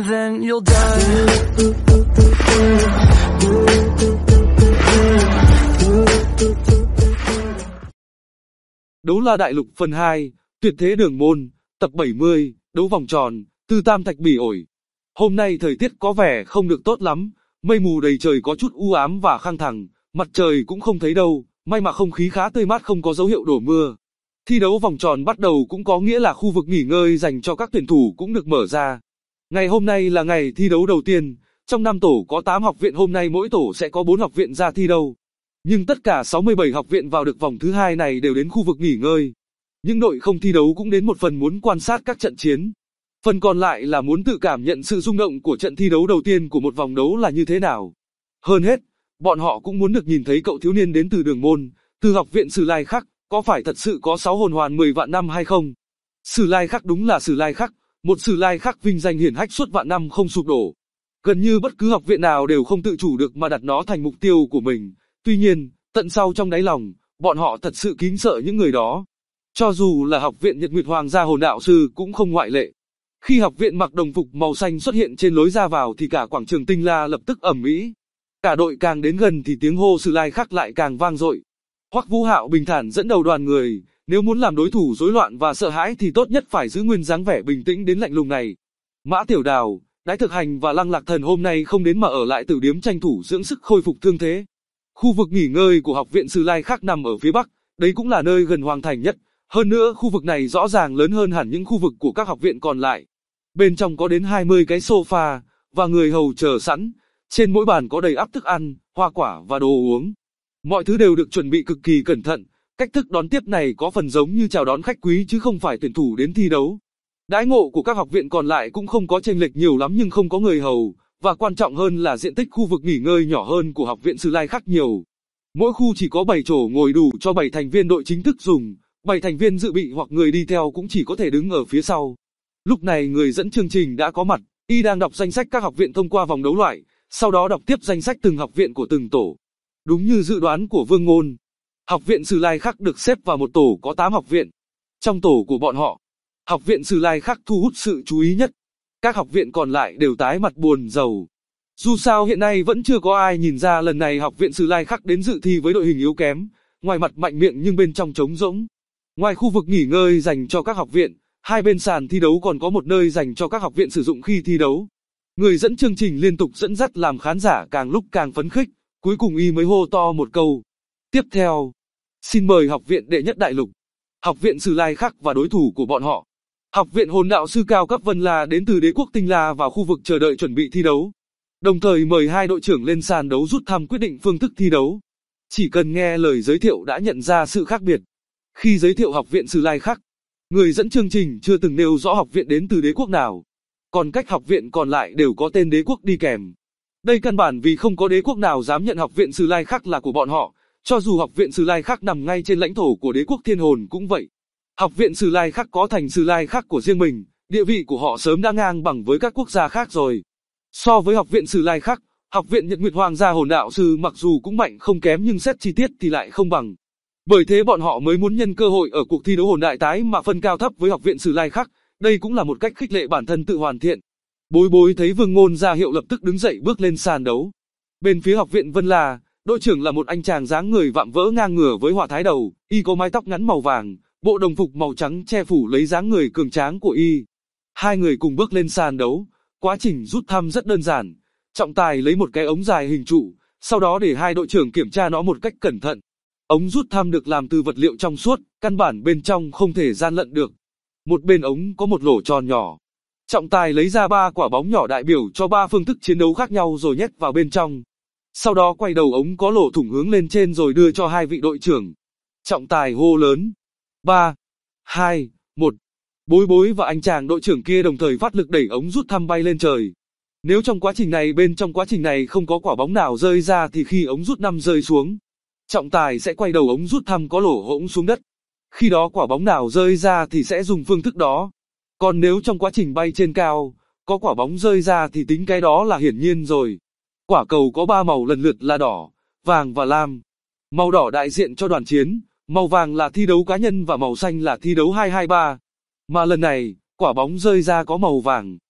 and then you'll die. Đấu La Đại Lục phần 2, Tuyệt Thế Đường Môn, tập 70, đấu vòng tròn, Tư Tam Thạch Bỉ ổi. Hôm nay thời tiết có vẻ không được tốt lắm, mây mù đầy trời có chút u ám và khăng thẳng, mặt trời cũng không thấy đâu, may mà không khí khá tươi mát không có dấu hiệu đổ mưa. Thi đấu vòng tròn bắt đầu cũng có nghĩa là khu vực nghỉ ngơi dành cho các tuyển thủ cũng được mở ra. Ngày hôm nay là ngày thi đấu đầu tiên, trong 5 tổ có 8 học viện hôm nay mỗi tổ sẽ có 4 học viện ra thi đấu. Nhưng tất cả 67 học viện vào được vòng thứ 2 này đều đến khu vực nghỉ ngơi. Những đội không thi đấu cũng đến một phần muốn quan sát các trận chiến. Phần còn lại là muốn tự cảm nhận sự rung động của trận thi đấu đầu tiên của một vòng đấu là như thế nào. Hơn hết, bọn họ cũng muốn được nhìn thấy cậu thiếu niên đến từ Đường Môn, từ học viện Sử Lai Khắc, có phải thật sự có 6 hồn hoàn 10 vạn năm hay không? Sử Lai Khắc đúng là Sử Lai Khắc, một Sử Lai Khắc vinh danh hiển hách suốt vạn năm không sụp đổ. Gần như bất cứ học viện nào đều không tự chủ được mà đặt nó thành mục tiêu của mình. Tuy nhiên, tận sâu trong đáy lòng, bọn họ thật sự kính sợ những người đó. Cho dù là học viện Nhật Nguyệt Hoàng gia Hồn Đạo Sư cũng không ngoại lệ. Khi học viện mặc đồng phục màu xanh xuất hiện trên lối ra vào thì cả quảng trường Tinh La lập tức ầm ĩ. Cả đội càng đến gần thì tiếng hô Sử Lai Khắc lại càng vang dội. Hoắc Vũ Hạo bình thản dẫn đầu đoàn người, nếu muốn làm đối thủ rối loạn và sợ hãi thì tốt nhất phải giữ nguyên dáng vẻ bình tĩnh đến lạnh lùng này. Mã Tiểu Đào, Đái Thực Hành và Lăng Lạc Thần hôm nay không đến mà ở lại Tử Điếm tranh thủ dưỡng sức khôi phục thương thế. Khu vực nghỉ ngơi của học viện Sử Lai Khắc nằm ở phía bắc, đấy cũng là nơi gần hoàng thành nhất. Hơn nữa khu vực này rõ ràng lớn hơn hẳn những khu vực của các học viện còn lại. Bên trong có đến 20 cái sofa, và người hầu chờ sẵn. Trên mỗi bàn có đầy ắp thức ăn, hoa quả và đồ uống. Mọi thứ đều được chuẩn bị cực kỳ cẩn thận. Cách thức đón tiếp này có phần giống như chào đón khách quý chứ không phải tuyển thủ đến thi đấu. Đãi ngộ của các học viện còn lại cũng không có chênh lệch nhiều lắm nhưng không có người hầu. Và quan trọng hơn là diện tích khu vực nghỉ ngơi nhỏ hơn của học viện Sử Lai Khắc nhiều. Mỗi khu chỉ có 7 chỗ ngồi đủ cho 7 thành viên đội chính thức dùng, 7 thành viên dự bị hoặc người đi theo cũng chỉ có thể đứng ở phía sau. Lúc này người dẫn chương trình đã có mặt, y đang đọc danh sách các học viện thông qua vòng đấu loại, sau đó đọc tiếp danh sách từng học viện của từng tổ. Đúng như dự đoán của Vương Ngôn, học viện Sử Lai Khắc được xếp vào một tổ có 8 học viện. Trong tổ của bọn họ, học viện Sử Lai Khắc thu hút sự chú ý nhất. Các học viện còn lại đều tái mặt buồn rầu. Dù sao hiện nay vẫn chưa có ai nhìn ra lần này học viện Sử Lai Khắc đến dự thi với đội hình yếu kém, ngoài mặt mạnh miệng nhưng bên trong trống rỗng. Ngoài khu vực nghỉ ngơi dành cho các học viện, hai bên sàn thi đấu còn có một nơi dành cho các học viện sử dụng khi thi đấu. Người dẫn chương trình liên tục dẫn dắt làm khán giả càng lúc càng phấn khích, cuối cùng y mới hô to một câu. Tiếp theo, xin mời học viện đệ nhất đại lục, học viện Sử Lai Khắc và đối thủ của bọn họ. Học viện Hồn Đạo Sư cao cấp Vân La đến từ đế quốc Tinh La vào khu vực chờ đợi chuẩn bị thi đấu. Đồng thời mời hai đội trưởng lên sàn đấu rút thăm quyết định phương thức thi đấu. Chỉ cần nghe lời giới thiệu đã nhận ra sự khác biệt. Khi giới thiệu học viện Sử Lai Khắc, người dẫn chương trình chưa từng nêu rõ học viện đến từ đế quốc nào. Còn các học viện còn lại đều có tên đế quốc đi kèm. Đây căn bản vì không có đế quốc nào dám nhận học viện Sử Lai Khắc là của bọn họ, cho dù học viện Sử Lai Khắc nằm ngay trên lãnh thổ của đế quốc Thiên Hồn cũng vậy. Học viện Sử Lai Khắc có thành Sử Lai Khắc của riêng mình, địa vị của họ sớm đã ngang bằng với các quốc gia khác rồi. So với học viện Sử Lai Khắc, học viện Nhật Nguyệt Hoàng gia Hồn Đạo Sư mặc dù cũng mạnh không kém nhưng xét chi tiết thì lại không bằng. Bởi thế bọn họ mới muốn nhân cơ hội ở cuộc thi đấu hồn đại tái mà phân cao thấp với học viện Sử Lai Khắc, đây cũng là một cách khích lệ bản thân tự hoàn thiện. Bối Bối thấy Vương Ngôn ra hiệu lập tức đứng dậy bước lên sàn đấu. Bên phía học viện Vân La, đội trưởng là một anh chàng dáng người vạm vỡ ngang ngửa với họa thái đầu, y có mái tóc ngắn màu vàng, bộ đồng phục màu trắng che phủ lấy dáng người cường tráng của y. Hai người cùng bước lên sàn đấu, quá trình rút thăm rất đơn giản. Trọng tài lấy một cái ống dài hình trụ, sau đó để hai đội trưởng kiểm tra nó một cách cẩn thận. Ống rút thăm được làm từ vật liệu trong suốt, căn bản bên trong không thể gian lận được. Một bên ống có một lỗ tròn nhỏ. Trọng tài lấy ra 3 quả bóng nhỏ đại biểu cho 3 phương thức chiến đấu khác nhau rồi nhét vào bên trong. Sau đó quay đầu ống có lỗ thủng hướng lên trên rồi đưa cho hai vị đội trưởng. Trọng tài hô lớn. 3, 2, 1. Bối Bối và anh chàng đội trưởng kia đồng thời phát lực đẩy ống rút thăm bay lên trời. Nếu trong quá trình này bên trong quá trình này không có quả bóng nào rơi ra thì khi ống rút thăm rơi xuống, trọng tài sẽ quay đầu ống rút thăm có lỗ hổng xuống đất. Khi đó quả bóng nào rơi ra thì sẽ dùng phương thức đó. Còn nếu trong quá trình bay trên cao, có quả bóng rơi ra thì tính cái đó là hiển nhiên rồi. Quả cầu có 3 màu lần lượt là đỏ, vàng và lam. Màu đỏ đại diện cho đoàn chiến, màu vàng là thi đấu cá nhân và màu xanh là thi đấu 2-2-3. Mà lần này, quả bóng rơi ra có màu vàng.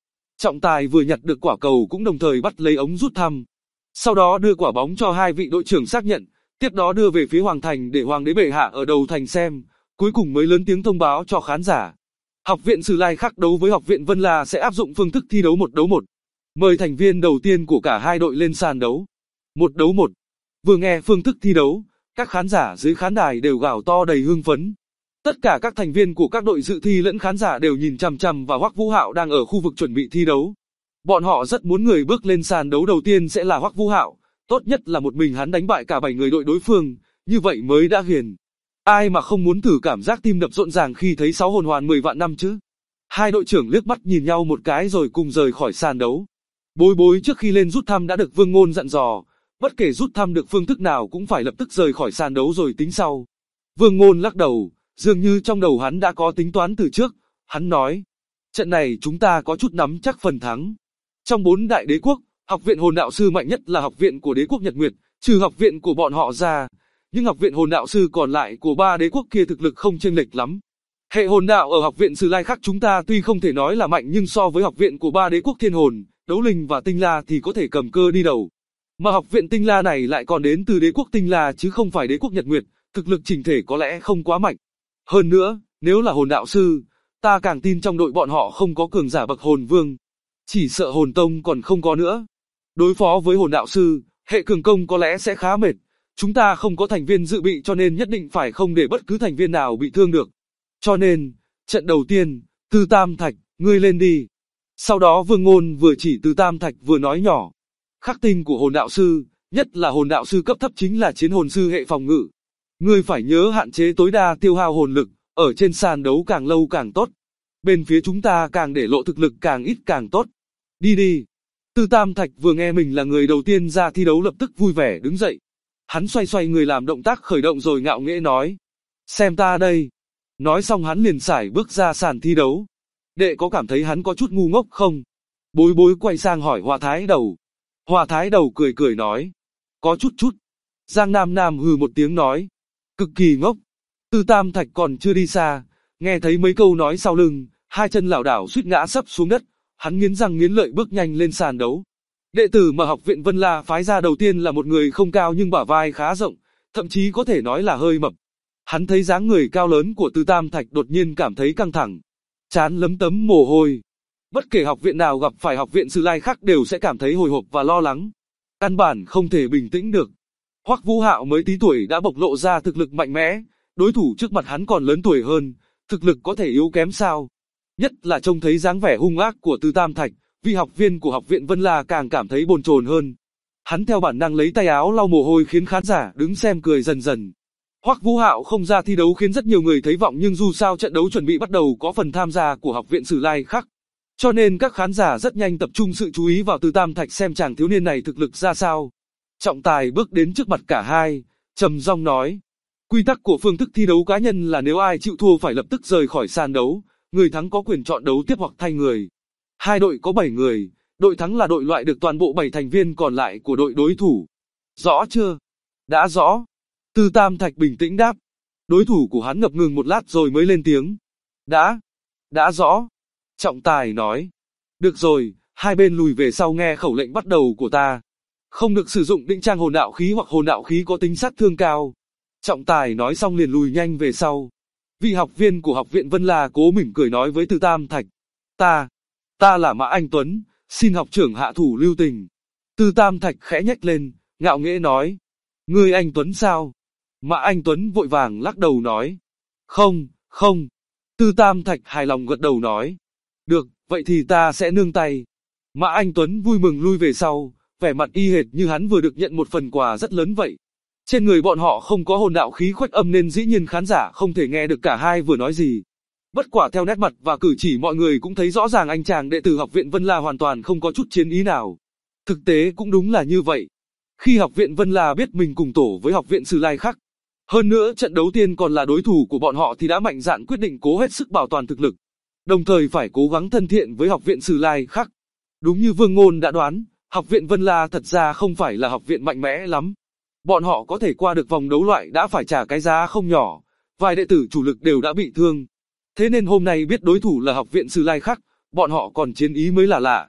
Trọng tài vừa nhặt được quả cầu cũng đồng thời bắt lấy ống rút thăm. Sau đó đưa quả bóng cho hai vị đội trưởng xác nhận, tiếp đó đưa về phía Hoàng Thành để Hoàng đế bệ hạ ở đầu thành xem, cuối cùng mới lớn tiếng thông báo cho khán giả. Học viện Sử Lai Khắc đấu với Học viện Vân La sẽ áp dụng phương thức thi đấu 1 đấu 1. Mời thành viên đầu tiên của cả hai đội lên sàn đấu. 1 đấu 1. Vừa nghe phương thức thi đấu, các khán giả dưới khán đài đều gào to đầy hưng phấn. Tất cả các thành viên của các đội dự thi lẫn khán giả đều nhìn chằm chằm vào Hoắc Vũ Hạo đang ở khu vực chuẩn bị thi đấu. Bọn họ rất muốn người bước lên sàn đấu đầu tiên sẽ là Hoắc Vũ Hạo, tốt nhất là một mình hắn đánh bại cả 7 người đội đối phương, như vậy mới đã ghiền. Ai mà không muốn thử cảm giác tim đập rộn ràng khi thấy 6 hồn hoàn 10 vạn năm chứ? Hai đội trưởng liếc mắt nhìn nhau một cái rồi cùng rời khỏi sàn đấu. Bối bối trước khi lên rút thăm đã được Vương Ngôn dặn dò, bất kể rút thăm được phương thức nào cũng phải lập tức rời khỏi sàn đấu rồi tính sau. Vương Ngôn lắc đầu, dường như trong đầu hắn đã có tính toán từ trước, hắn nói, trận này chúng ta có chút nắm chắc phần thắng. Trong 4 đại đế quốc, học viện hồn đạo sư mạnh nhất là học viện của đế quốc Nhật Nguyệt, trừ học viện của bọn họ ra, nhưng học viện hồn đạo sư còn lại của 3 đế quốc kia thực lực không chênh lệch lắm. Hệ hồn đạo ở học viện Sử Lai Khắc chúng ta tuy không thể nói là mạnh nhưng so với học viện của 3 đế quốc Thiên Hồn, Đấu Linh và Tinh La thì có thể cầm cơ đi đầu. Mà học viện Tinh La này lại còn đến từ đế quốc Tinh La chứ không phải đế quốc Nhật Nguyệt, thực lực chỉnh thể có lẽ không quá mạnh. Hơn nữa, nếu là hồn đạo sư, ta càng tin trong đội bọn họ không có cường giả bậc hồn vương. Chỉ sợ hồn tông còn không có nữa. Đối phó với hồn đạo sư, hệ cường công có lẽ sẽ khá mệt. Chúng ta không có thành viên dự bị cho nên nhất định phải không để bất cứ thành viên nào bị thương được. Cho nên, trận đầu tiên, Tư Tam Thạch, ngươi lên đi. Sau đó Vương Ngôn vừa chỉ Tư Tam Thạch vừa nói nhỏ. Khắc tinh của hồn đạo sư, nhất là hồn đạo sư cấp thấp chính là chiến hồn sư hệ phòng ngự. Ngươi phải nhớ hạn chế tối đa tiêu hao hồn lực, ở trên sàn đấu càng lâu càng tốt. Bên phía chúng ta càng để lộ thực lực càng ít càng tốt. Đi đi. Tư Tam Thạch vừa nghe mình là người đầu tiên ra thi đấu lập tức vui vẻ đứng dậy. Hắn xoay xoay người làm động tác khởi động rồi ngạo nghễ nói. Xem ta đây. Nói xong hắn liền sải bước ra sàn thi đấu. Đệ có cảm thấy hắn có chút ngu ngốc không? Bối bối quay sang hỏi Hoa Thái Đầu. Hoa Thái Đầu cười cười nói. Có chút chút. Giang Nam Nam hừ một tiếng nói. Cực kỳ ngốc. Tư Tam Thạch còn chưa đi xa. Nghe thấy mấy câu nói sau lưng, hai chân lảo đảo suýt ngã sấp xuống đất. Hắn nghiến răng nghiến lợi bước nhanh lên sàn đấu. Đệ tử mà học viện Vân La phái ra đầu tiên là một người không cao nhưng bả vai khá rộng, thậm chí có thể nói là hơi mập. Hắn thấy dáng người cao lớn của Tư Tam Thạch đột nhiên cảm thấy căng thẳng, trán lấm tấm mồ hôi. Bất kể học viện nào gặp phải học viện Sử Lai Khắc đều sẽ cảm thấy hồi hộp và lo lắng. Căn bản không thể bình tĩnh được. Hoắc Vũ Hạo mới tí tuổi đã bộc lộ ra thực lực mạnh mẽ, đối thủ trước mặt hắn còn lớn tuổi hơn, thực lực có thể yếu kém sao? Nhất là trông thấy dáng vẻ hung ác của Tư Tam Thạch, vị học viên của học viện Vân La càng cảm thấy bồn chồn hơn. Hắn theo bản năng lấy tay áo lau mồ hôi khiến khán giả đứng xem cười dần dần. Hoắc Vũ Hạo không ra thi đấu khiến rất nhiều người thấy vọng nhưng dù sao trận đấu chuẩn bị bắt đầu có phần tham gia của học viện Sử Lai Khắc. Cho nên các khán giả rất nhanh tập trung sự chú ý vào Tư Tam Thạch xem chàng thiếu niên này thực lực ra sao. Trọng tài bước đến trước mặt cả hai, trầm giọng nói. Quy tắc của phương thức thi đấu cá nhân là nếu ai chịu thua phải lập tức rời khỏi sàn đấu, người thắng có quyền chọn đấu tiếp hoặc thay người. Hai đội có 7 người, đội thắng là đội loại được toàn bộ 7 thành viên còn lại của đội đối thủ. Rõ chưa? Đã rõ. Tư Tam Thạch bình tĩnh đáp. Đối thủ của hắn ngập ngừng một lát rồi mới lên tiếng. Đã rõ. Trọng tài nói. Được rồi, hai bên lùi về sau nghe khẩu lệnh bắt đầu của ta. Không được sử dụng định trang hồn đạo khí hoặc hồn đạo khí có tính sát thương cao. Trọng tài nói xong liền lùi nhanh về sau. Vị học viên của học viện Vân La cố mỉm cười nói với Tư Tam Thạch. Ta là Mã Anh Tuấn, xin học trưởng hạ thủ lưu tình. Tư Tam Thạch khẽ nhếch lên, ngạo nghễ nói. Ngươi anh Tuấn sao? Mã Anh Tuấn vội vàng lắc đầu nói. Không. Tư Tam Thạch hài lòng gật đầu nói. Được, vậy thì ta sẽ nương tay. Mã Anh Tuấn vui mừng lui về sau, vẻ mặt y hệt như hắn vừa được nhận một phần quà rất lớn vậy. Trên người bọn họ không có hồn đạo khí khuếch âm nên dĩ nhiên khán giả không thể nghe được cả hai vừa nói gì. Bất quả theo nét mặt và cử chỉ mọi người cũng thấy rõ ràng anh chàng đệ tử học viện Vân La hoàn toàn không có chút chiến ý nào. Thực tế cũng đúng là như vậy. Khi học viện Vân La biết mình cùng tổ với học viện Sử Lai Khắc, hơn nữa trận đấu tiên còn là đối thủ của bọn họ thì đã mạnh dạn quyết định cố hết sức bảo toàn thực lực, đồng thời phải cố gắng thân thiện với học viện Sử Lai Khắc. Đúng như Vương Ngôn đã đoán, học viện Vân La thật ra không phải là học viện mạnh mẽ lắm. Bọn họ có thể qua được vòng đấu loại đã phải trả cái giá không nhỏ, vài đệ tử chủ lực đều đã bị thương. Thế nên hôm nay biết đối thủ là học viện Sử Lai Khắc, bọn họ còn chiến ý mới là lạ.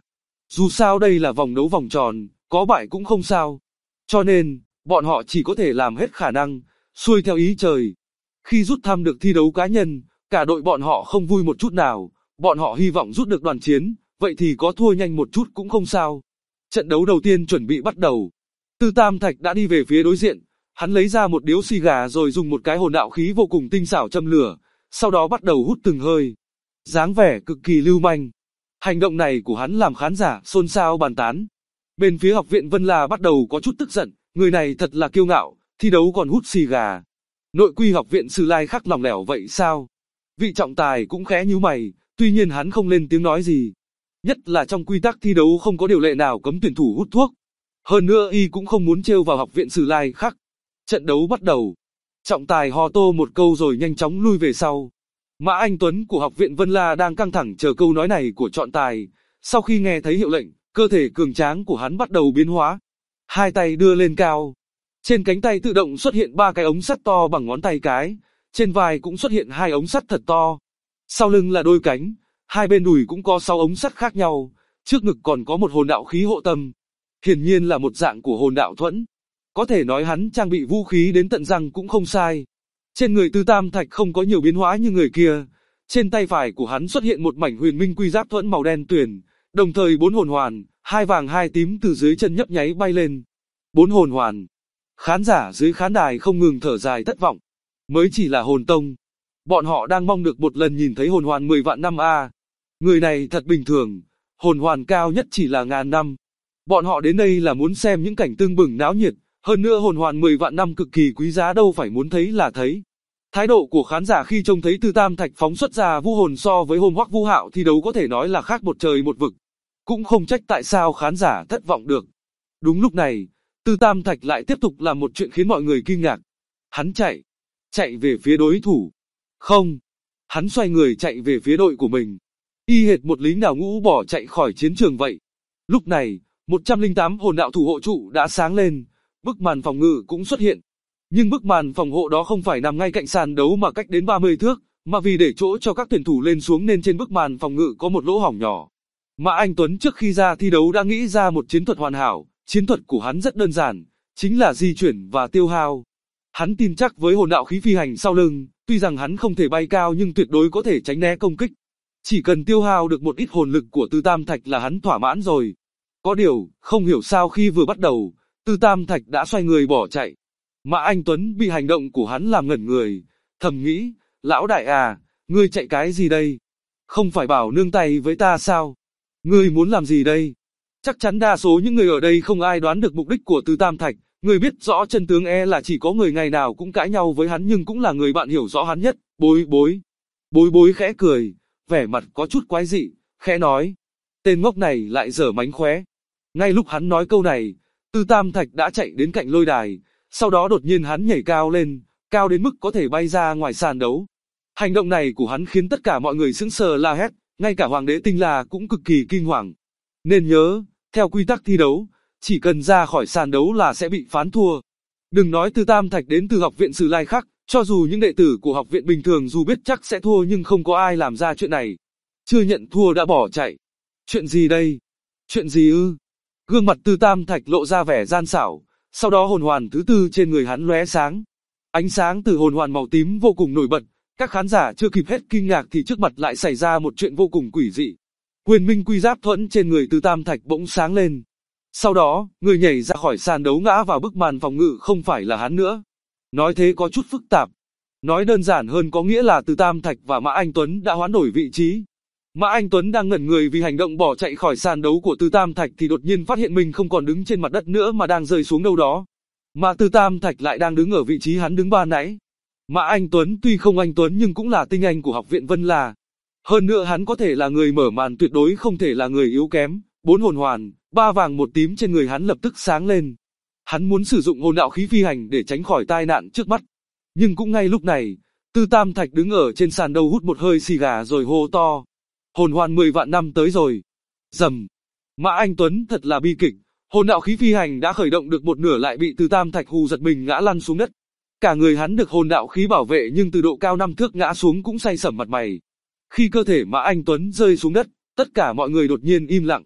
Dù sao đây là vòng đấu vòng tròn, có bại cũng không sao. Cho nên, bọn họ chỉ có thể làm hết khả năng, xuôi theo ý trời. Khi rút thăm được thi đấu cá nhân, cả đội bọn họ không vui một chút nào, bọn họ hy vọng rút được đoàn chiến, vậy thì có thua nhanh một chút cũng không sao. Trận đấu đầu tiên chuẩn bị bắt đầu. Tư Tam Thạch đã đi về phía đối diện, hắn lấy ra một điếu xì gà rồi dùng một cái hồn đạo khí vô cùng tinh xảo châm lửa, sau đó bắt đầu hút từng hơi. Dáng vẻ cực kỳ lưu manh. Hành động này của hắn làm khán giả xôn xao bàn tán. Bên phía học viện Vân La bắt đầu có chút tức giận, người này thật là kiêu ngạo, thi đấu còn hút xì gà. Nội quy học viện Sử Lai Khắc lòng lẻo vậy sao? Vị trọng tài cũng khẽ nhíu mày, tuy nhiên hắn không lên tiếng nói gì. Nhất là trong quy tắc thi đấu không có điều lệ nào cấm tuyển thủ hút thuốc. Hơn nữa y cũng không muốn trêu vào học viện Sử Lai Khắc. Trận đấu bắt đầu. Trọng tài hò tô một câu rồi nhanh chóng lui về sau. Mã Anh Tuấn của học viện Vân La đang căng thẳng chờ câu nói này của trọng tài. Sau khi nghe thấy hiệu lệnh, cơ thể cường tráng của hắn bắt đầu biến hóa. Hai tay đưa lên cao. Trên cánh tay tự động xuất hiện 3 cái ống sắt to bằng ngón tay cái. Trên vai cũng xuất hiện 2 ống sắt thật to. Sau lưng là đôi cánh. Hai bên đùi cũng có 6 ống sắt khác nhau. Trước ngực còn có một hồn đạo khí hộ tâm. Hiển nhiên là một dạng của hồn đạo thuẫn. Có thể nói hắn trang bị vũ khí đến tận răng cũng không sai. Trên người Tư Tam Thạch không có nhiều biến hóa như người kia. Trên tay phải của hắn xuất hiện một mảnh huyền minh quy giáp thuẫn màu đen tuyền, đồng thời 4 hồn hoàn, 2 vàng 2 tím từ dưới chân nhấp nháy bay lên. 4 hồn hoàn. Khán giả dưới khán đài không ngừng thở dài thất vọng. Mới chỉ là hồn tông. Bọn họ đang mong được một lần nhìn thấy hồn hoàn 10 vạn năm a. Người này thật bình thường, hồn hoàn cao nhất chỉ là ngàn năm. Bọn họ đến đây là muốn xem những cảnh tưng bừng náo nhiệt, hơn nữa hồn hoàn 10 vạn năm cực kỳ quý giá đâu phải muốn thấy là thấy. Thái độ của khán giả khi trông thấy Tư Tam Thạch phóng xuất ra vũ hồn so với hôm Hoắc Vu Hạo thi đấu có thể nói là khác một trời một vực. Cũng không trách tại sao khán giả thất vọng được. Đúng lúc này, Tư Tam Thạch lại tiếp tục làm một chuyện khiến mọi người kinh ngạc. Hắn chạy về phía đối thủ. Không, hắn xoay người chạy về phía đội của mình. Y hệt một lính đào ngũ bỏ chạy khỏi chiến trường vậy. Lúc này, 108 hồn đạo thủ hộ trụ đã sáng lên, bức màn phòng ngự cũng xuất hiện. Nhưng bức màn phòng hộ đó không phải nằm ngay cạnh sàn đấu mà cách đến 30 thước, mà vì để chỗ cho các tuyển thủ lên xuống nên trên bức màn phòng ngự có một lỗ hổng nhỏ. Mã Anh Tuấn trước khi ra thi đấu đã nghĩ ra một chiến thuật hoàn hảo, chiến thuật của hắn rất đơn giản, chính là di chuyển và tiêu hao. Hắn tin chắc với hồn đạo khí phi hành sau lưng, tuy rằng hắn không thể bay cao nhưng tuyệt đối có thể tránh né công kích. Chỉ cần tiêu hao được một ít hồn lực của Tư Tam Thạch là hắn thỏa mãn rồi. Có điều, không hiểu sao khi vừa bắt đầu, Tư Tam Thạch đã xoay người bỏ chạy. Mã Anh Tuấn bị hành động của hắn làm ngẩn người, thầm nghĩ, lão đại à, ngươi chạy cái gì đây? Không phải bảo nương tay với ta sao? Ngươi muốn làm gì đây? Chắc chắn đa số những người ở đây không ai đoán được mục đích của Tư Tam Thạch, người biết rõ chân tướng là chỉ có người ngày nào cũng cãi nhau với hắn nhưng cũng là người bạn hiểu rõ hắn nhất, Bối bối khẽ cười, vẻ mặt có chút quái dị, khẽ nói, tên ngốc này lại dở mánh khóe. Ngay lúc hắn nói câu này, Tư Tam Thạch đã chạy đến cạnh lôi đài, sau đó đột nhiên hắn nhảy cao lên, cao đến mức có thể bay ra ngoài sàn đấu. Hành động này của hắn khiến tất cả mọi người sững sờ la hét, ngay cả Hoàng đế Tinh La cũng cực kỳ kinh hoàng. Nên nhớ, theo quy tắc thi đấu, chỉ cần ra khỏi sàn đấu là sẽ bị phán thua. Đừng nói Tư Tam Thạch đến từ học viện Sử Lai Khắc, cho dù những đệ tử của học viện bình thường dù biết chắc sẽ thua nhưng không có ai làm ra chuyện này. Chưa nhận thua đã bỏ chạy. Chuyện gì đây? Chuyện gì ư? Gương mặt Tư Tam Thạch lộ ra vẻ gian xảo, sau đó hồn hoàn thứ tư trên người hắn lóe sáng. Ánh sáng từ hồn hoàn màu tím vô cùng nổi bật, các khán giả chưa kịp hết kinh ngạc thì trước mặt lại xảy ra một chuyện vô cùng quỷ dị. Huyền minh quy giáp thuẫn trên người Tư Tam Thạch bỗng sáng lên. Sau đó, người nhảy ra khỏi sàn đấu ngã vào bức màn phòng ngự không phải là hắn nữa. Nói thế có chút phức tạp. Nói đơn giản hơn có nghĩa là Tư Tam Thạch và Mã Anh Tuấn đã hoán đổi vị trí. Mã Anh Tuấn đang ngẩn người vì hành động bỏ chạy khỏi sàn đấu của Tư Tam Thạch thì đột nhiên phát hiện mình không còn đứng trên mặt đất nữa mà đang rơi xuống đâu đó. Mà Tư Tam Thạch lại đang đứng ở vị trí hắn đứng ban nãy. Mã Anh Tuấn tuy không anh Tuấn nhưng cũng là tinh anh của học viện Vân La. Hơn nữa hắn có thể là người mở màn tuyệt đối không thể là người yếu kém. 4 hồn hoàn, 3 vàng 1 tím trên người hắn lập tức sáng lên. Hắn muốn sử dụng hồn đạo khí phi hành để tránh khỏi tai nạn trước mắt. Nhưng cũng ngay lúc này, Tư Tam Thạch đứng ở trên sàn đấu hút một hơi xì gà rồi hô to. Hồn hoàn 10 vạn năm tới rồi. Rầm. Mã Anh Tuấn thật là bi kịch. Hồn đạo khí phi hành đã khởi động được một nửa lại bị Tư Tam Thạch hù giật mình ngã lăn xuống đất. Cả người hắn được hồn đạo khí bảo vệ nhưng từ độ cao 5 thước ngã xuống cũng say sẩm mặt mày. Khi cơ thể Mã Anh Tuấn rơi xuống đất, tất cả mọi người đột nhiên im lặng.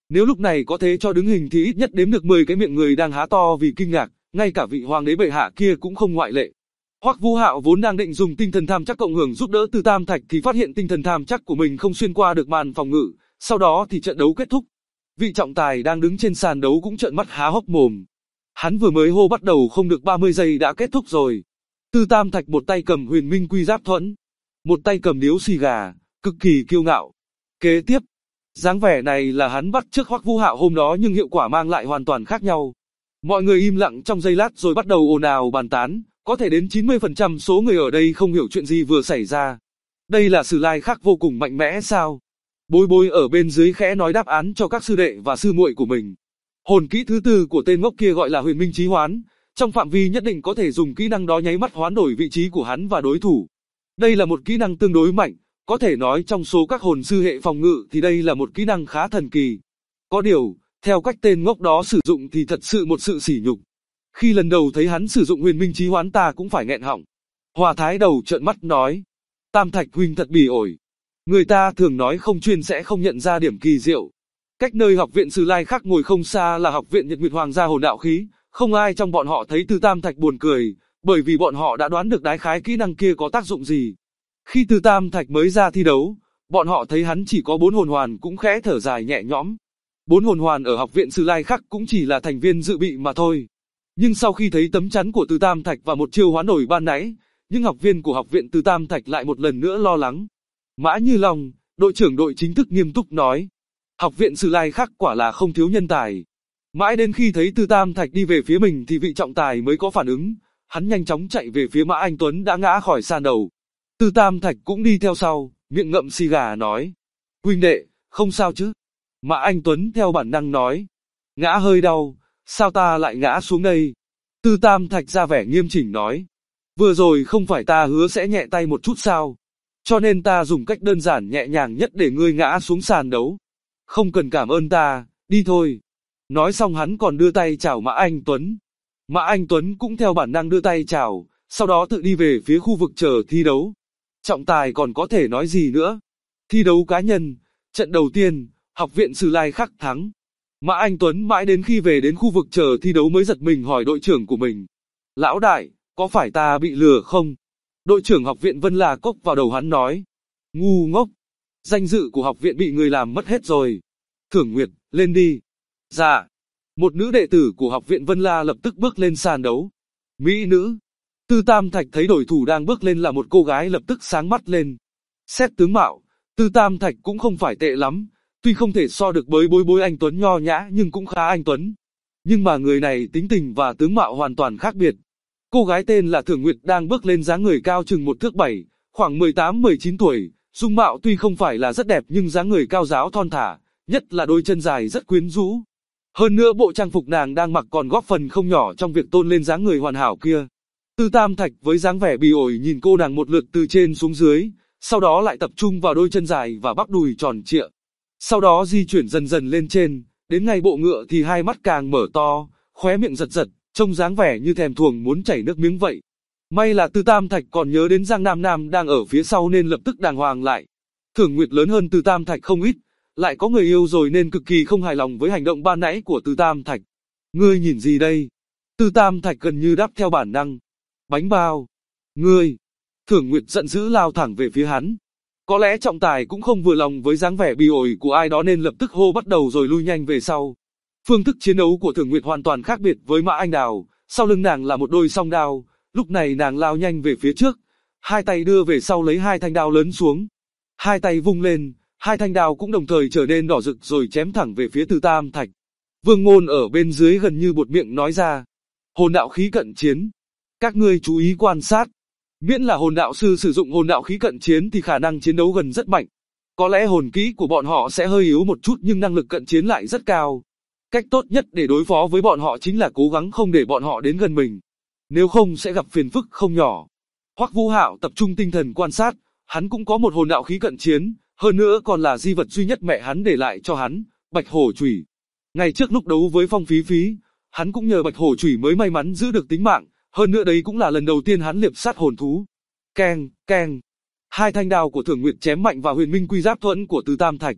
Nếu lúc này có thế cho đứng hình thì ít nhất đếm được 10 cái miệng người đang há to vì kinh ngạc, ngay cả vị hoàng đế bệ hạ kia cũng không ngoại lệ. Hoắc Vũ Hạo vốn đang định dùng tinh thần tham chắc cộng hưởng giúp đỡ Từ Tam Thạch thì phát hiện tinh thần tham chắc của mình không xuyên qua được màn phòng ngự, sau đó thì trận đấu kết thúc. Vị trọng tài đang đứng trên sàn đấu cũng trợn mắt há hốc mồm. Hắn vừa mới hô bắt đầu không được 30 giây đã kết thúc rồi. Từ Tam Thạch một tay cầm Huyền Minh Quy Giáp Thuẫn, một tay cầm điếu xì gà, cực kỳ kiêu ngạo. Kế tiếp, dáng vẻ này là hắn bắt chước Hoắc Vũ Hạo hôm đó nhưng hiệu quả mang lại hoàn toàn khác nhau. Mọi người im lặng trong giây lát rồi bắt đầu ồn ào bàn tán, có thể đến 90% số người ở đây không hiểu chuyện gì vừa xảy ra. Đây là Sử Lai Khắc vô cùng mạnh mẽ sao? Bối Bối ở bên dưới khẽ nói đáp án cho các sư đệ và sư muội của mình. Hồn kỹ thứ tư của tên ngốc kia gọi là Huyền Minh Chí Hoán, trong phạm vi nhất định có thể dùng kỹ năng đó nháy mắt hoán đổi vị trí của hắn và đối thủ. Đây là một kỹ năng tương đối mạnh, có thể nói trong số các hồn sư hệ phòng ngự thì đây là một kỹ năng khá thần kỳ. Có điều, theo cách tên ngốc đó sử dụng thì thật sự một sự sỉ nhục. Khi lần đầu thấy hắn sử dụng Huyền Minh Chí Hoán ta cũng phải nghẹn họng. Hòa Thái Đầu trợn mắt nói, Tam Thạch huynh thật bỉ ổi. Người ta thường nói không chuyên sẽ không nhận ra điểm kỳ diệu. Cách nơi học viện Sử Lai Khắc ngồi không xa là học viện Nhật Nguyệt Hoàng gia hồn đạo khí, không ai trong bọn họ thấy Từ Tam Thạch buồn cười, bởi vì bọn họ đã đoán được đại khái kỹ năng kia có tác dụng gì. Khi Từ Tam Thạch mới ra thi đấu, bọn họ thấy hắn chỉ có 4 hồn hoàn cũng khẽ thở dài nhẹ nhõm. 4 hồn hoàn ở học viện Sử Lai Khắc cũng chỉ là thành viên dự bị mà thôi. Nhưng sau khi thấy tấm chắn của Từ Tam Thạch và một chiêu hoán đổi ban nãy, những học viên của học viện Từ Tam Thạch lại một lần nữa lo lắng. Mã Như Long, đội trưởng đội chính thức nghiêm túc nói, học viện Sử Lai Khắc quả là không thiếu nhân tài. Mãi đến khi thấy Từ Tam Thạch đi về phía mình thì vị trọng tài mới có phản ứng, hắn nhanh chóng chạy về phía Mã Anh Tuấn đã ngã khỏi sàn đầu. Từ Tam Thạch cũng đi theo sau, miệng ngậm xì gà nói, huynh đệ, không sao chứ? Mã Anh Tuấn theo bản năng nói, ngã hơi đau, sao ta lại ngã xuống đây? Từ Tam Thạch ra vẻ nghiêm chỉnh nói, vừa rồi không phải ta hứa sẽ nhẹ tay một chút sao? Cho nên ta dùng cách đơn giản nhẹ nhàng nhất để ngươi ngã xuống sàn đấu. Không cần cảm ơn ta, đi thôi. Nói xong hắn còn đưa tay chào Mã Anh Tuấn. Mã Anh Tuấn cũng theo bản năng đưa tay chào, sau đó tự đi về phía khu vực chờ thi đấu. Trọng tài còn có thể nói gì nữa? Thi đấu cá nhân, trận đầu tiên, học viện Sử Lai Khắc thắng. Mã Anh Tuấn mãi đến khi về đến khu vực chờ thi đấu mới giật mình hỏi đội trưởng của mình. Lão đại, có phải ta bị lừa không? Đội trưởng học viện Vân La cốc vào đầu hắn nói. Ngu ngốc. Danh dự của học viện bị người làm mất hết rồi. Thưởng Nguyệt, lên đi. Dạ. Một nữ đệ tử của học viện Vân La lập tức bước lên sàn đấu. Mỹ nữ. Từ Tam Thạch thấy đối thủ đang bước lên là một cô gái lập tức sáng mắt lên. Xét tướng mạo, Từ Tam Thạch cũng không phải tệ lắm. Tuy không thể so được với Bối anh Tuấn nho nhã nhưng cũng khá anh Tuấn. Nhưng mà người này tính tình và tướng mạo hoàn toàn khác biệt. Cô gái tên là Thưởng Nguyệt đang bước lên dáng người cao chừng 1 thước 7, khoảng 18-19 tuổi, dung mạo tuy không phải là rất đẹp nhưng dáng người cao ráo thon thả, nhất là đôi chân dài rất quyến rũ. Hơn nữa bộ trang phục nàng đang mặc còn góp phần không nhỏ trong việc tôn lên dáng người hoàn hảo kia. Từ Tam Thạch với dáng vẻ bỉ ổi nhìn cô nàng một lượt từ trên xuống dưới, sau đó lại tập trung vào đôi chân dài và bắp đùi tròn trịa. Sau đó di chuyển dần dần lên trên, đến ngay bộ ngựa thì hai mắt càng mở to, khóe miệng giật giật, trông dáng vẻ như thèm thuồng muốn chảy nước miếng vậy. May là Từ Tam Thạch còn nhớ đến Giang Nam Nam đang ở phía sau nên lập tức đàng hoàng lại. Thưởng Nguyệt lớn hơn Từ Tam Thạch không ít, lại có người yêu rồi nên cực kỳ không hài lòng với hành động ban nãy của Từ Tam Thạch. Ngươi nhìn gì đây? Từ Tam Thạch gần như đáp theo bản năng. Bánh bao. Ngươi. Thưởng Nguyệt giận dữ lao thẳng về phía hắn. Có lẽ trọng tài cũng không vừa lòng với dáng vẻ bỉ ổi của ai đó nên lập tức hô bắt đầu rồi lui nhanh về sau. Phương thức chiến đấu của Thưởng Nguyệt hoàn toàn khác biệt với Mã Anh Đào, sau lưng nàng là một đôi song đao, lúc này nàng lao nhanh về phía trước, hai tay đưa về sau lấy hai thanh đao lớn xuống. Hai tay vung lên, hai thanh đao cũng đồng thời trở nên đỏ rực rồi chém thẳng về phía Từ Tam Thạch. Vương Ngôn ở bên dưới gần như buột miệng nói ra. Hồn đạo khí cận chiến. Các ngươi chú ý quan sát. Miễn là hồn đạo sư sử dụng hồn đạo khí cận chiến thì khả năng chiến đấu gần rất mạnh. Có lẽ hồn kỹ của bọn họ sẽ hơi yếu một chút nhưng năng lực cận chiến lại rất cao. Cách tốt nhất để đối phó với bọn họ chính là cố gắng không để bọn họ đến gần mình. Nếu không sẽ gặp phiền phức không nhỏ. Hoắc Vũ Hạo tập trung tinh thần quan sát, hắn cũng có một hồn đạo khí cận chiến, hơn nữa còn là di vật duy nhất mẹ hắn để lại cho hắn, Bạch Hổ Chủy. Ngày trước lúc đấu với Phong Phí Phí, hắn cũng nhờ Bạch Hổ Chủy mới may mắn giữ được tính mạng, hơn nữa đấy cũng là lần đầu tiên hắn liệp sát hồn thú. Keng, keng. Hai thanh đao của Thưởng Nguyệt chém mạnh vào Huyền Minh Quy Giáp Thuẫn của Từ Tam Thạch.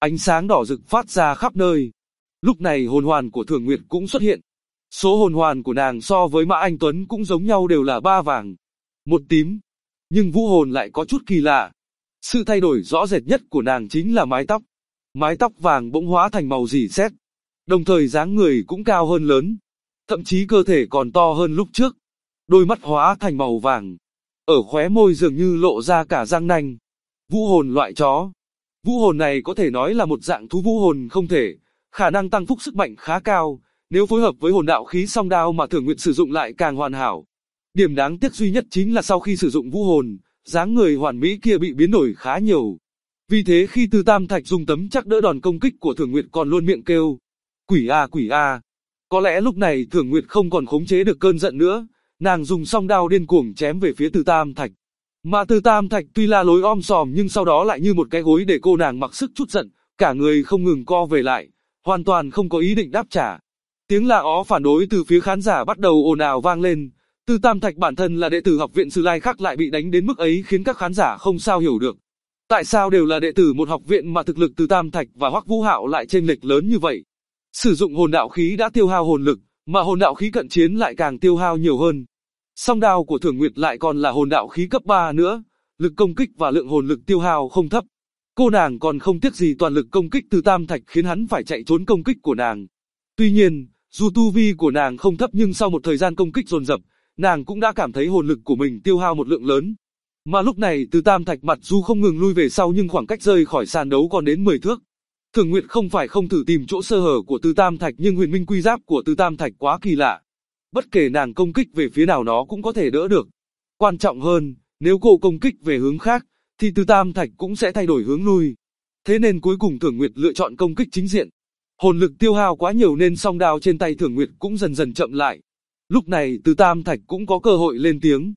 ánh sáng đỏ rực phát ra khắp nơi. Lúc này hồn hoàn của Thường Nguyệt cũng xuất hiện. Số hồn hoàn của nàng so với Mã Anh Tuấn cũng giống nhau, đều là 3 vàng, 1 tím. Nhưng vũ hồn lại có chút kỳ lạ. Sự thay đổi rõ rệt nhất của nàng chính là mái tóc. Mái tóc vàng bỗng hóa thành màu rỉ sét. Đồng thời dáng người cũng cao hơn lớn. Thậm chí cơ thể còn to hơn lúc trước. Đôi mắt hóa thành màu vàng. Ở khóe môi dường như lộ ra cả răng nanh. Vũ hồn loại chó. Vũ hồn này có thể nói là một dạng thú vũ hồn không thể. Khả năng tăng phúc sức mạnh khá cao. Nếu phối hợp với hồn đạo khí song đao mà Thường Nguyệt sử dụng lại càng hoàn hảo. Điểm đáng tiếc duy nhất chính là sau khi sử dụng vũ hồn, dáng người hoàn mỹ kia bị biến đổi khá nhiều. Vì thế khi Từ Tam Thạch dùng tấm chắc đỡ đòn công kích của Thường Nguyệt còn luôn miệng kêu, quỷ a quỷ a. Có lẽ lúc này Thường Nguyệt không còn khống chế được cơn giận nữa, nàng dùng song đao điên cuồng chém về phía Từ Tam Thạch. Mà Từ Tam Thạch tuy la lối om sòm nhưng sau đó lại như một cái gối để cô nàng mặc sức chút giận, cả người không ngừng co về lại, hoàn toàn không có ý định đáp trả. Tiếng la ó phản đối từ phía khán giả bắt đầu ồn ào vang lên. Từ Tam Thạch bản thân là đệ tử học viện Sử Lai Khắc lại bị đánh đến mức ấy khiến các khán giả không sao hiểu được. Tại sao đều là đệ tử một học viện mà thực lực Từ Tam Thạch và Hoắc Vũ Hạo lại chênh lệch lớn như vậy? Sử dụng hồn đạo khí đã tiêu hao hồn lực, mà hồn đạo khí cận chiến lại càng tiêu hao nhiều hơn. Song đao của Thường Nguyệt lại còn là hồn đạo khí cấp 3 nữa, lực công kích và lượng hồn lực tiêu hao không thấp. Cô nàng còn không tiếc gì toàn lực công kích Từ Tam Thạch khiến hắn phải chạy trốn công kích của nàng. Tuy nhiên, dù tu vi của nàng không thấp nhưng sau một thời gian công kích dồn dập, nàng cũng đã cảm thấy hồn lực của mình tiêu hao một lượng lớn. Mà lúc này Từ Tam Thạch mặc dù không ngừng lui về sau nhưng khoảng cách rời khỏi sàn đấu còn đến 10 thước. Thường Nguyệt không phải không thử tìm chỗ sơ hở của Từ Tam Thạch nhưng huyền minh quy giáp của Từ Tam Thạch quá kỳ lạ. Bất kể nàng công kích về phía nào nó cũng có thể đỡ được. Quan trọng hơn, nếu cô công kích về hướng khác, thì Từ Tam Thạch cũng sẽ thay đổi hướng lui. Thế nên cuối cùng Thường Nguyệt lựa chọn công kích chính diện. Hồn lực tiêu hao quá nhiều nên song đao trên tay Thường Nguyệt cũng dần dần chậm lại. Lúc này Từ Tam Thạch cũng có cơ hội lên tiếng.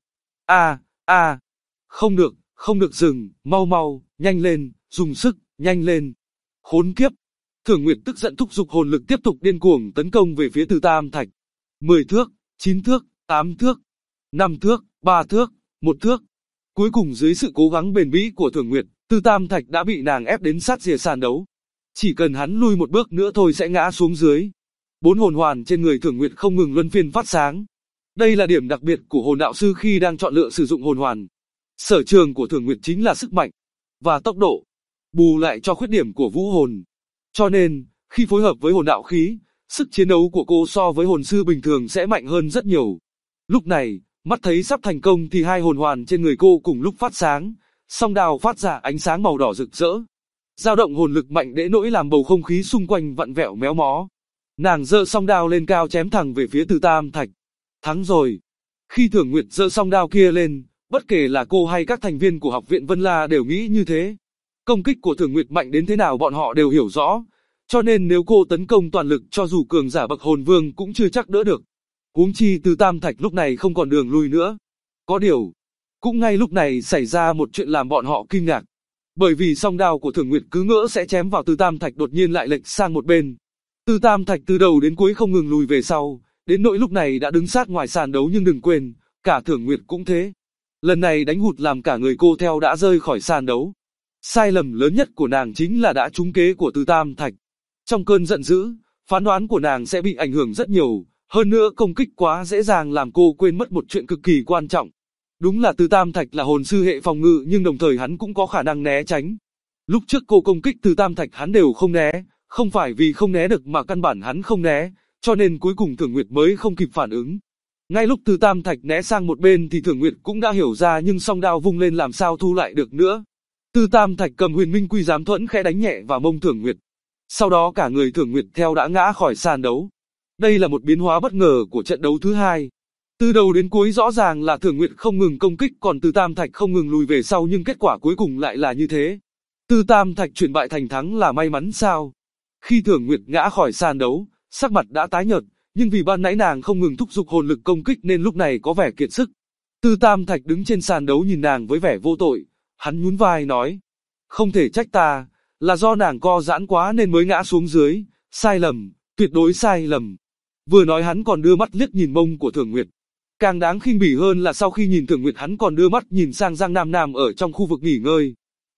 Không được dừng, mau, nhanh lên, dùng sức, nhanh lên. Khốn kiếp. Thường Nguyệt tức giận thúc giục hồn lực tiếp tục điên cuồng tấn công về phía Từ Tam Thạch. 10 thước, 9 thước, 8 thước, 5 thước, 3 thước, 1 thước. Cuối cùng dưới sự cố gắng bền bỉ của Thường Nguyệt, Từ Tam Thạch đã bị nàng ép đến sát rìa sàn đấu. Chỉ cần hắn lui một bước nữa thôi sẽ ngã xuống dưới. 4 hồn hoàn trên người Thường Nguyệt không ngừng luân phiên phát sáng. Đây là điểm đặc biệt của hồn đạo sư khi đang chọn lựa sử dụng hồn hoàn. Sở trường của Thường Nguyệt chính là sức mạnh và tốc độ, bù lại cho khuyết điểm của vũ hồn. Cho nên, khi phối hợp với hồn đạo khí, sức chiến đấu của cô so với hồn sư bình thường sẽ mạnh hơn rất nhiều. Lúc này, mắt thấy sắp thành công thì 2 hồn hoàn trên người cô cùng lúc phát sáng, song đao phát ra ánh sáng màu đỏ rực rỡ. Dao động hồn lực mạnh đến nỗi làm bầu không khí xung quanh vặn vẹo méo mó. Nàng giơ song đao lên cao chém thẳng về phía Từ Tam Thạch. Thắng rồi. Khi Thường Nguyệt giơ song đao kia lên, bất kể là cô hay các thành viên của học viện Vân La đều nghĩ như thế. Công kích của Thường Nguyệt mạnh đến thế nào bọn họ đều hiểu rõ. Cho nên nếu cô tấn công toàn lực cho dù cường giả bậc hồn vương cũng chưa chắc đỡ được. Huống chi Từ Tam Thạch lúc này không còn đường lui nữa. Có điều, cũng ngay lúc này xảy ra một chuyện làm bọn họ kinh ngạc. Bởi vì song đao của Thường Nguyệt cứ ngỡ sẽ chém vào Từ Tam Thạch đột nhiên lại lệch sang một bên. Từ Tam Thạch từ đầu đến cuối không ngừng lùi về sau, đến nỗi lúc này đã đứng sát ngoài sàn đấu nhưng đừng quên, cả Thường Nguyệt cũng thế. Lần này đánh hụt làm cả người cô theo đã rơi khỏi sàn đấu. Sai lầm lớn nhất của nàng chính là đã trúng kế của Từ Tam Thạch. Trong cơn giận dữ, phán đoán của nàng sẽ bị ảnh hưởng rất nhiều, hơn nữa công kích quá dễ dàng làm cô quên mất một chuyện cực kỳ quan trọng. Đúng là Từ Tam Thạch là hồn sư hệ phòng ngự nhưng đồng thời hắn cũng có khả năng né tránh. Lúc trước cô công kích Từ Tam Thạch hắn đều không né, không phải vì không né được mà căn bản hắn không né, cho nên cuối cùng Thường Nguyệt mới không kịp phản ứng. Ngay lúc Từ Tam Thạch né sang một bên thì Thường Nguyệt cũng đã hiểu ra nhưng song đao vung lên làm sao thu lại được nữa. Từ Tam Thạch cầm huyền minh quy giám thuẫn khẽ đánh nhẹ vào mông Thường Nguyệt. Sau đó cả người Thường Nguyệt theo đã ngã khỏi sàn đấu. Đây là một biến hóa bất ngờ của trận đấu thứ hai. Từ đầu đến cuối rõ ràng là Thường Nguyệt không ngừng công kích còn Từ Tam Thạch không ngừng lùi về sau nhưng kết quả cuối cùng lại là như thế. Từ Tam Thạch chuyển bại thành thắng là may mắn sao? Khi Thường Nguyệt ngã khỏi sàn đấu, sắc mặt đã tái nhợt, nhưng vì ban nãy nàng không ngừng thúc giục hồn lực công kích nên lúc này có vẻ kiệt sức. Từ Tam Thạch đứng trên sàn đấu nhìn nàng với vẻ vô tội, hắn nhún vai nói: "Không thể trách ta, là do nàng co giãn quá nên mới ngã xuống dưới, sai lầm, tuyệt đối sai lầm." Vừa nói hắn còn đưa mắt liếc nhìn mông của Thường Nguyệt. Càng đáng khinh bỉ hơn là sau khi nhìn Thường Nguyệt hắn còn đưa mắt nhìn sang Giang Nam Nam ở trong khu vực nghỉ ngơi.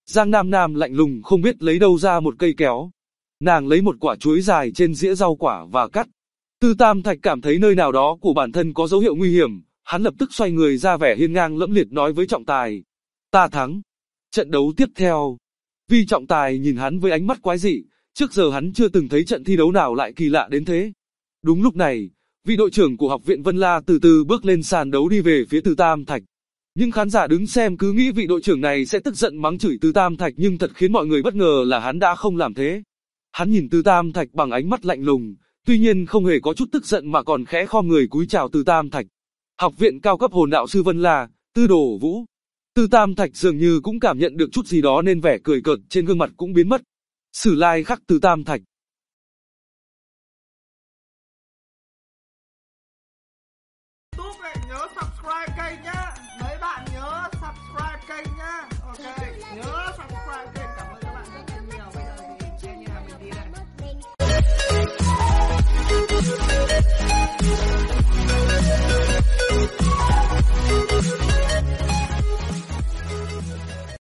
Giang Nam Nam lạnh lùng không biết lấy đâu ra một cây kéo. Nàng lấy một quả chuối dài trên dĩa rau quả và cắt. Tư Tam Thạch cảm thấy nơi nào đó của bản thân có dấu hiệu nguy hiểm, hắn lập tức xoay người ra vẻ hiên ngang lẫm liệt nói với trọng tài. Ta thắng. Trận đấu tiếp theo. Vi trọng tài nhìn hắn với ánh mắt quái dị, trước giờ hắn chưa từng thấy trận thi đấu nào lại kỳ lạ đến thế. Đúng lúc này, vị đội trưởng của học viện Vân La từ từ bước lên sàn đấu đi về phía Tư Tam Thạch. Nhưng khán giả đứng xem cứ nghĩ vị đội trưởng này sẽ tức giận mắng chửi Tư Tam Thạch, nhưng thật khiến mọi người bất ngờ là hắn đã không làm thế. Hắn nhìn Tư Tam Thạch bằng ánh mắt lạnh lùng, tuy nhiên không hề có chút tức giận mà còn khẽ khom người cúi chào Tư Tam Thạch. Học viện cao cấp hồn đạo sư Vân La, Tư Đồ Vũ. Tư Tam Thạch dường như cũng cảm nhận được chút gì đó nên vẻ cười cợt trên gương mặt cũng biến mất. Sử lai khắc Tư Tam Thạch. Nhớ subscribe kênh nhé.